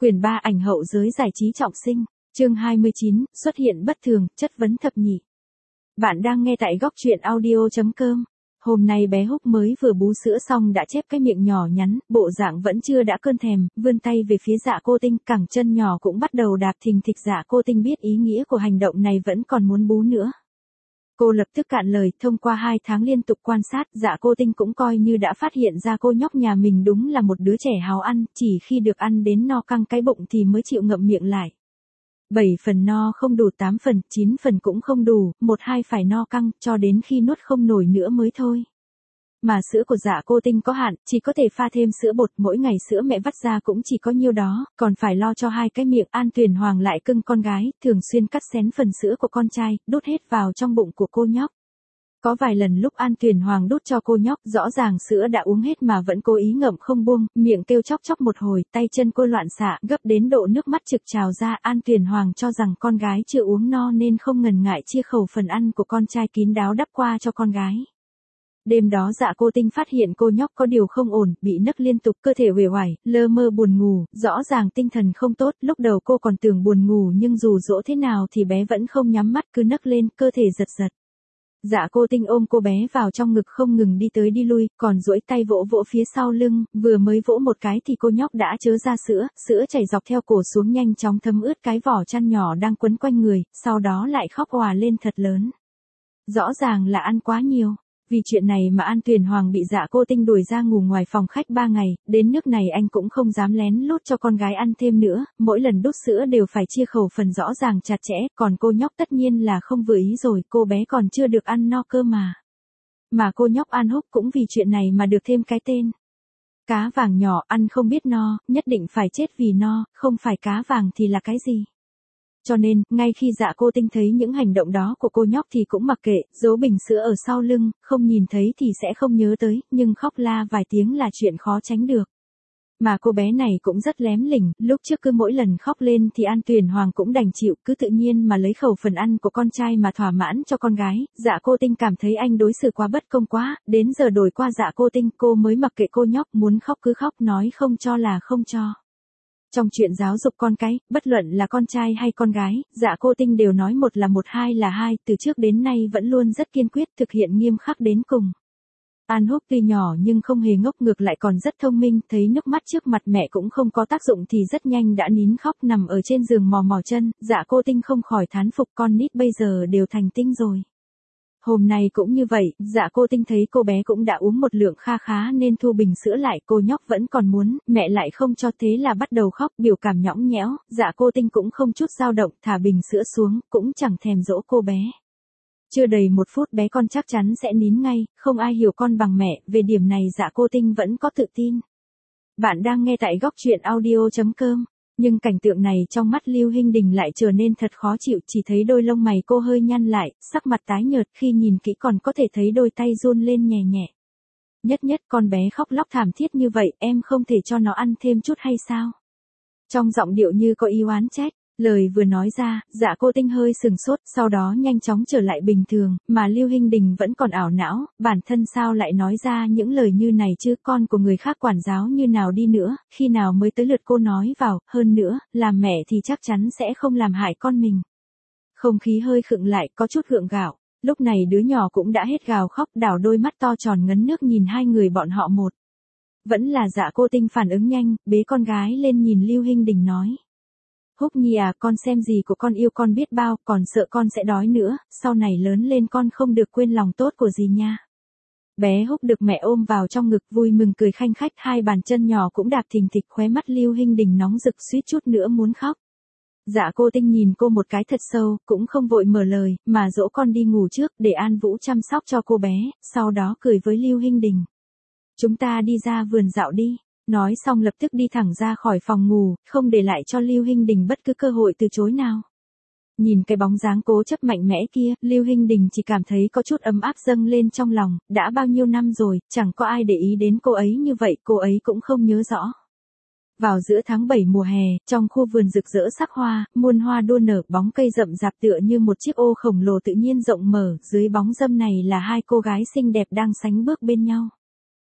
Quyển 3 ảnh hậu giới giải trí trọng sinh, chương 29, xuất hiện bất thường, chất vấn thập nhị. Bạn đang nghe tại góc truyện audio.com. Hôm nay bé Húc mới vừa bú sữa xong đã chép cái miệng nhỏ nhắn, bộ dạng vẫn chưa đã cơn thèm, vươn tay về phía Dạ Cô Tinh, cẳng chân nhỏ cũng bắt đầu đạp thình thịch. Dạ Cô Tinh biết ý nghĩa của hành động này vẫn còn muốn bú nữa. Cô lập tức cạn lời, thông qua 2 tháng liên tục quan sát, Dạ Cô Tinh cũng coi như đã phát hiện ra cô nhóc nhà mình đúng là một đứa trẻ háo ăn, chỉ khi được ăn đến no căng cái bụng thì mới chịu ngậm miệng lại. 7 phần no không đủ, 8 phần, 9 phần cũng không đủ, 1-2 phải no căng, cho đến khi nuốt không nổi nữa mới thôi. Mà sữa của Dạ Cô Tinh có hạn, chỉ có thể pha thêm sữa bột, mỗi ngày sữa mẹ vắt ra cũng chỉ có nhiêu đó, còn phải lo cho 2 cái miệng. An Tuyền Hoàng lại cưng con gái, thường xuyên cắt xén phần sữa của con trai, đút hết vào trong bụng của cô nhóc. Có vài lần lúc An Tuyền Hoàng đút cho cô nhóc, rõ ràng sữa đã uống hết mà vẫn cố ý ngậm không buông, miệng kêu chóc chóc một hồi, tay chân cô loạn xạ, gấp đến độ nước mắt trực trào ra. An Tuyền Hoàng cho rằng con gái chưa uống no nên không ngần ngại chia khẩu phần ăn của con trai, kín đáo đắp qua cho con gái. Đêm đó Dạ Cô Tinh phát hiện cô nhóc có điều không ổn, bị nấc liên tục, cơ thể uể oải, lơ mơ buồn ngủ, rõ ràng tinh thần không tốt. Lúc đầu cô còn tưởng buồn ngủ nhưng dù dỗ thế nào thì bé vẫn không nhắm mắt, cứ nấc lên, cơ thể giật giật. Dạ Cô Tinh ôm cô bé vào trong ngực không ngừng đi tới đi lui, còn duỗi tay vỗ vỗ phía sau lưng, vừa mới vỗ một cái thì cô nhóc đã chớ ra sữa, sữa chảy dọc theo cổ xuống nhanh chóng thấm ướt cái vỏ chăn nhỏ đang quấn quanh người, sau đó lại khóc òa lên thật lớn. Rõ ràng là ăn quá nhiều. Vì chuyện này mà An Tuyền Hoàng bị Dạ Cô Tinh đuổi ra ngủ ngoài phòng khách 3 ngày, đến nước này anh cũng không dám lén lút cho con gái ăn thêm nữa, mỗi lần đút sữa đều phải chia khẩu phần rõ ràng chặt chẽ, còn cô nhóc tất nhiên là không vừa ý rồi, cô bé còn chưa được ăn no cơ mà. Mà cô nhóc An Húc cũng vì chuyện này mà được thêm cái tên. Cá vàng nhỏ, ăn không biết no, nhất định phải chết vì no, không phải cá vàng thì là cái gì? Cho nên, ngay khi Dạ Cô Tinh thấy những hành động đó của cô nhóc thì cũng mặc kệ, giấu bình sữa ở sau lưng, không nhìn thấy thì sẽ không nhớ tới, nhưng khóc la vài tiếng là chuyện khó tránh được. Mà cô bé này cũng rất lém lỉnh, lúc trước cứ mỗi lần khóc lên thì An Tuyền Hoàng cũng đành chịu, cứ tự nhiên mà lấy khẩu phần ăn của con trai mà thỏa mãn cho con gái. Dạ Cô Tinh cảm thấy anh đối xử quá bất công quá, đến giờ đổi qua Dạ Cô Tinh, cô mới mặc kệ cô nhóc, muốn khóc cứ khóc, nói không cho là không cho. Trong chuyện giáo dục con cái, bất luận là con trai hay con gái, Dạ Cô Tinh đều nói một là một, hai là hai, từ trước đến nay vẫn luôn rất kiên quyết, thực hiện nghiêm khắc đến cùng. An Húc tuy nhỏ nhưng không hề ngốc, ngược lại còn rất thông minh, thấy nước mắt trước mặt mẹ cũng không có tác dụng thì rất nhanh đã nín khóc, nằm ở trên giường mò mò chân. Dạ Cô Tinh không khỏi thán phục, con nít bây giờ đều thành tinh rồi. Hôm nay cũng như vậy, Dạ Cô Tinh thấy cô bé cũng đã uống một lượng kha khá nên thu bình sữa lại, cô nhóc vẫn còn muốn, mẹ lại không cho, thế là bắt đầu khóc, biểu cảm nhõng nhẽo. Dạ Cô Tinh cũng không chút dao động, thả bình sữa xuống, cũng chẳng thèm dỗ cô bé. Chưa đầy 1 phút bé con chắc chắn sẽ nín ngay, không ai hiểu con bằng mẹ, về điểm này Dạ Cô Tinh vẫn có tự tin. Bạn đang nghe tại góc truyện audio.com. Nhưng cảnh tượng này trong mắt Lưu Hinh Đình lại trở nên thật khó chịu, chỉ thấy đôi lông mày cô hơi nhăn lại, sắc mặt tái nhợt, khi nhìn kỹ còn có thể thấy đôi tay run lên nhẹ nhẹ. Nhất con bé khóc lóc thảm thiết như vậy, em không thể cho nó ăn thêm chút hay sao? Trong giọng điệu như có ý oán trách, lời vừa nói ra, Dạ Cô Tinh hơi sừng sốt, sau đó nhanh chóng trở lại bình thường, mà Lưu Hinh Đình vẫn còn ảo não, bản thân sao lại nói ra những lời như này chứ, con của người khác quản giáo như nào đi nữa, khi nào mới tới lượt cô nói vào, hơn nữa, làm mẹ thì chắc chắn sẽ không làm hại con mình. Không khí hơi khựng lại, có chút gượng gạo, lúc này đứa nhỏ cũng đã hết gào khóc, đảo đôi mắt to tròn ngấn nước nhìn hai người bọn họ một. Vẫn là Dạ Cô Tinh phản ứng nhanh, bế con gái lên nhìn Lưu Hinh Đình nói. Húc Nhi à, con xem gì của con yêu con biết bao, còn sợ con sẽ đói nữa, sau này lớn lên con không được quên lòng tốt của dì nha. Bé Húc được mẹ ôm vào trong ngực vui mừng cười khanh khách, 2 bàn chân nhỏ cũng đạp thình thịch, khóe mắt Lưu Hinh Đình nóng rực suýt chút nữa muốn khóc. Dạ Cô Tinh nhìn cô một cái thật sâu, cũng không vội mở lời, mà dỗ con đi ngủ trước, để An Vũ chăm sóc cho cô bé, sau đó cười với Lưu Hinh Đình. Chúng ta đi ra vườn dạo đi. Nói xong lập tức đi thẳng ra khỏi phòng ngủ, không để lại cho Lưu Hinh Đình bất cứ cơ hội từ chối nào. Nhìn cái bóng dáng cố chấp mạnh mẽ kia, Lưu Hinh Đình chỉ cảm thấy có chút ấm áp dâng lên trong lòng, đã bao nhiêu năm rồi, chẳng có ai để ý đến cô ấy như vậy, cô ấy cũng không nhớ rõ. Vào giữa tháng 7 mùa hè, trong khu vườn rực rỡ sắc hoa, muôn hoa đua nở, bóng cây rậm rạp tựa như một chiếc ô khổng lồ tự nhiên rộng mở, dưới bóng râm này là 2 cô gái xinh đẹp đang sánh bước bên nhau.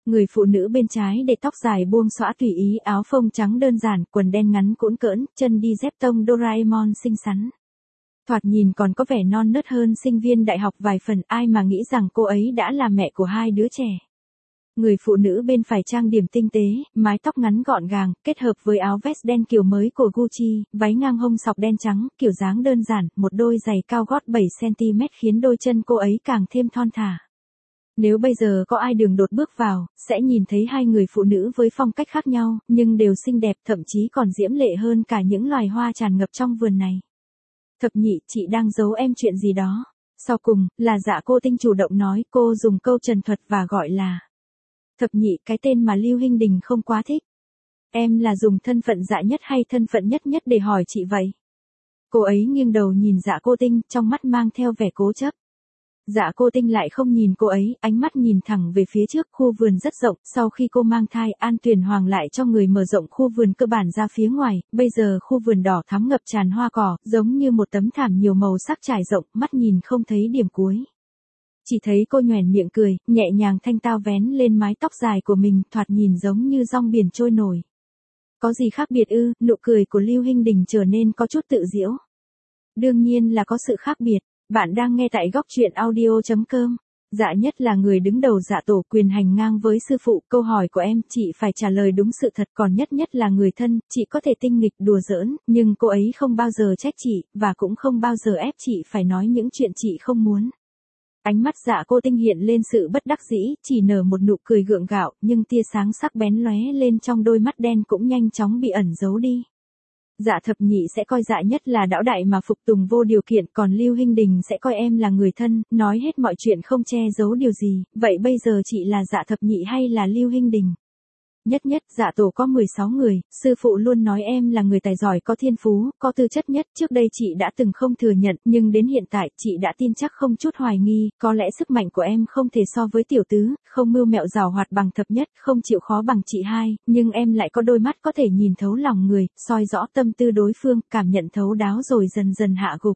Người phụ nữ bên trái để tóc dài buông xõa tùy ý, áo phông trắng đơn giản, quần đen ngắn cũn cỡn, chân đi dép tông Doraemon xinh xắn. Thoạt nhìn còn có vẻ non nớt hơn sinh viên đại học vài phần, ai mà nghĩ rằng cô ấy đã là mẹ của hai đứa trẻ. Người phụ nữ bên phải trang điểm tinh tế, mái tóc ngắn gọn gàng, kết hợp với áo vest đen kiểu mới của Gucci, váy ngang hông sọc đen trắng, kiểu dáng đơn giản, một đôi giày cao gót 7cm khiến đôi chân cô ấy càng thêm thon thả. Nếu bây giờ có ai đường đột bước vào, sẽ nhìn thấy hai người phụ nữ với phong cách khác nhau, nhưng đều xinh đẹp, thậm chí còn diễm lệ hơn cả những loài hoa tràn ngập trong vườn này. Thập nhị, chị đang giấu em chuyện gì đó. Sau cùng, là Dạ Cô Tinh chủ động nói, cô dùng câu trần thuật và gọi là Thập nhị, cái tên mà Lưu Hinh Đình không quá thích. Em là dùng thân phận Dạ Nhất hay thân phận Nhất Nhất để hỏi chị vậy? Cô ấy nghiêng đầu nhìn Dạ Cô Tinh, trong mắt mang theo vẻ cố chấp. Dạ Cô Tinh lại không nhìn cô ấy, ánh mắt nhìn thẳng về phía trước, khu vườn rất rộng, sau khi cô mang thai, An Tuyền Hoàng lại cho người mở rộng khu vườn cơ bản ra phía ngoài, bây giờ khu vườn đỏ thắm ngập tràn hoa cỏ, giống như một tấm thảm nhiều màu sắc trải rộng, mắt nhìn không thấy điểm cuối. Chỉ thấy cô nhoẻn miệng cười, nhẹ nhàng thanh tao vén lên mái tóc dài của mình, thoạt nhìn giống như rong biển trôi nổi. Có gì khác biệt ư? Nụ cười của Lưu Hinh Đình trở nên có chút tự giễu. Đương nhiên là có sự khác biệt. Bạn đang nghe tại góc truyện audio.com. Dạ Nhất là người đứng đầu Dạ Tổ, quyền hành ngang với sư phụ. Câu hỏi của em, chị phải trả lời đúng sự thật, còn Nhất Nhất là người thân, chị có thể tinh nghịch đùa giỡn, nhưng cô ấy không bao giờ trách chị, và cũng không bao giờ ép chị phải nói những chuyện chị không muốn. Ánh mắt Dạ Cô Tinh hiện lên sự bất đắc dĩ, chỉ nở một nụ cười gượng gạo, nhưng tia sáng sắc bén lóe lên trong đôi mắt đen cũng nhanh chóng bị ẩn giấu đi. Dạ Thập nhị sẽ coi Dạ Nhất là đão đại mà phục tùng vô điều kiện, còn Lưu Hinh Đình sẽ coi em là người thân, nói hết mọi chuyện không che giấu điều gì, vậy bây giờ chị là Dạ Thập nhị hay là Lưu Hinh Đình? Nhất Nhất, Dạ Tổ có 16 người, sư phụ luôn nói em là người tài giỏi, có thiên phú, có tư chất nhất, trước đây chị đã từng không thừa nhận, nhưng đến hiện tại, chị đã tin chắc không chút hoài nghi, có lẽ sức mạnh của em không thể so với tiểu tứ, không mưu mẹo giảo hoạt bằng Thập Nhất, không chịu khó bằng chị hai, nhưng em lại có đôi mắt có thể nhìn thấu lòng người, soi rõ tâm tư đối phương, cảm nhận thấu đáo rồi dần dần hạ gục.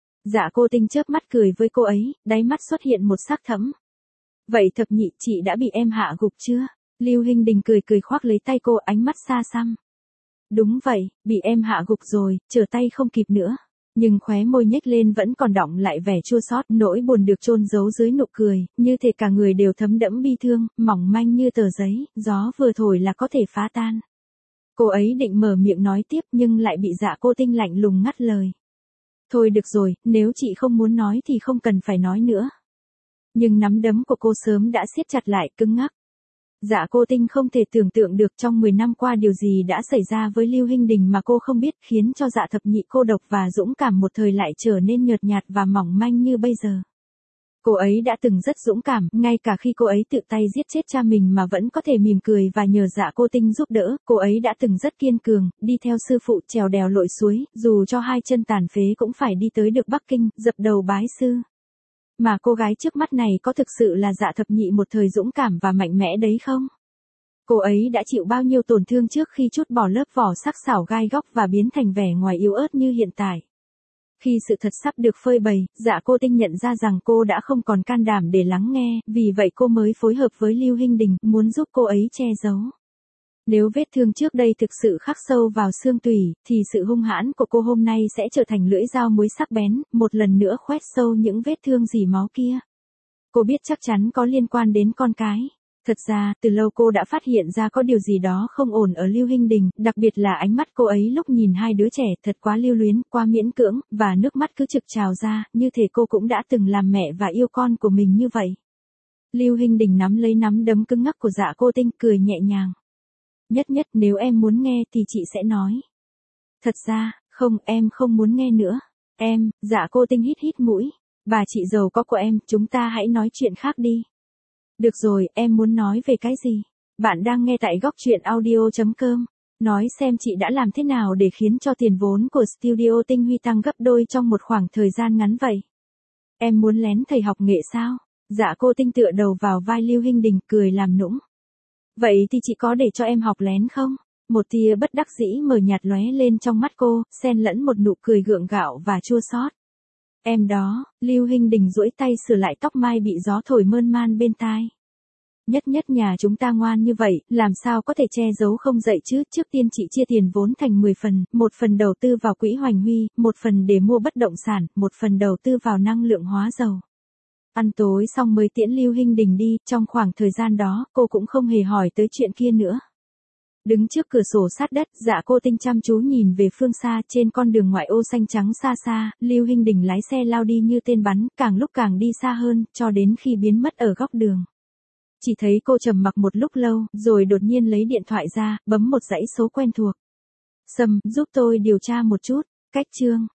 Dạ Cô Tinh chớp mắt cười với cô ấy, đáy mắt xuất hiện một sắc thẫm. Vậy Thập nhị, chị đã bị em hạ gục chưa? Lưu Hinh Đình cười cười khoác lấy tay cô, ánh mắt xa xăm. Đúng vậy, bị em hạ gục rồi, trở tay không kịp nữa. Nhưng khóe môi nhếch lên vẫn còn đọng lại vẻ chua xót, nỗi buồn được chôn giấu dưới nụ cười, như thể cả người đều thấm đẫm bi thương, mỏng manh như tờ giấy, gió vừa thổi là có thể phá tan. Cô ấy định mở miệng nói tiếp nhưng lại bị Dạ Cô Tinh lạnh lùng ngắt lời. Thôi được rồi, nếu chị không muốn nói thì không cần phải nói nữa. Nhưng nắm đấm của cô sớm đã siết chặt lại, cứng ngắc. Dạ Cô Tinh không thể tưởng tượng được trong 10 năm qua điều gì đã xảy ra với Lưu Hinh Đình mà cô không biết, khiến cho Dạ Thập nhị cô độc và dũng cảm một thời lại trở nên nhợt nhạt và mỏng manh như bây giờ. Cô ấy đã từng rất dũng cảm, ngay cả khi cô ấy tự tay giết chết cha mình mà vẫn có thể mỉm cười và nhờ Dạ Cô Tinh giúp đỡ, cô ấy đã từng rất kiên cường, đi theo sư phụ trèo đèo lội suối, dù cho hai chân tàn phế cũng phải đi tới được Bắc Kinh, dập đầu bái sư. Mà cô gái trước mắt này có thực sự là Dạ Thập nhị một thời dũng cảm và mạnh mẽ đấy không? Cô ấy đã chịu bao nhiêu tổn thương trước khi trút bỏ lớp vỏ sắc sảo gai góc và biến thành vẻ ngoài yếu ớt như hiện tại. Khi sự thật sắp được phơi bày, Dạ Cô Tinh nhận ra rằng cô đã không còn can đảm để lắng nghe, vì vậy cô mới phối hợp với Lưu Hinh Đình, muốn giúp cô ấy che giấu. Nếu vết thương trước đây thực sự khắc sâu vào xương tủy, thì sự hung hãn của cô hôm nay sẽ trở thành lưỡi dao muối sắc bén, một lần nữa khoét sâu những vết thương rỉ máu kia. Cô biết chắc chắn có liên quan đến con cái. Thật ra, từ lâu cô đã phát hiện ra có điều gì đó không ổn ở Lưu Hinh Đình, đặc biệt là ánh mắt cô ấy lúc nhìn hai đứa trẻ thật quá lưu luyến, quá miễn cưỡng, và nước mắt cứ trực trào ra, như thể cô cũng đã từng làm mẹ và yêu con của mình như vậy. Lưu Hinh Đình nắm lấy nắm đấm cứng ngắc của Dạ Cô Tinh, cười nhẹ nhàng. Nhất Nhất, nếu em muốn nghe thì chị sẽ nói. Thật ra, không, em không muốn nghe nữa. Em, Dạ Cô Tinh hít hít mũi. Bà chị giàu có của em, chúng ta hãy nói chuyện khác đi. Được rồi, em muốn nói về cái gì? Bạn đang nghe tại góc truyện audio.com. Nói xem chị đã làm thế nào để khiến cho tiền vốn của Studio Tinh Huy tăng gấp đôi trong một khoảng thời gian ngắn vậy. Em muốn lén thầy học nghệ sao? Dạ Cô Tinh tựa đầu vào vai Lưu Hinh Đình, cười làm nũng. Vậy thì chị có để cho em học lén không? Một tia bất đắc dĩ mờ nhạt lóe lên trong mắt cô, xen lẫn một nụ cười gượng gạo và chua xót. Em đó, Lưu Hinh Đình duỗi tay sửa lại tóc mai bị gió thổi mơn man bên tai. Nhất nhất nhà chúng ta ngoan như vậy, làm sao có thể che giấu không dậy chứ, trước tiên chị chia tiền vốn thành 10 phần, một phần đầu tư vào quỹ Hoành Huy, một phần để mua bất động sản, một phần đầu tư vào năng lượng hóa dầu. Ăn tối xong mới tiễn Lưu Hinh Đình đi, trong khoảng thời gian đó, cô cũng không hề hỏi tới chuyện kia nữa. Đứng trước cửa sổ sát đất, Dạ Cô Tinh chăm chú nhìn về phương xa, trên con đường ngoại ô xanh trắng xa xa, Lưu Hinh Đình lái xe lao đi như tên bắn, càng lúc càng đi xa hơn, cho đến khi biến mất ở góc đường. Chỉ thấy cô trầm mặc một lúc lâu, rồi đột nhiên lấy điện thoại ra, bấm một dãy số quen thuộc. Sầm, giúp tôi điều tra một chút, cách chương.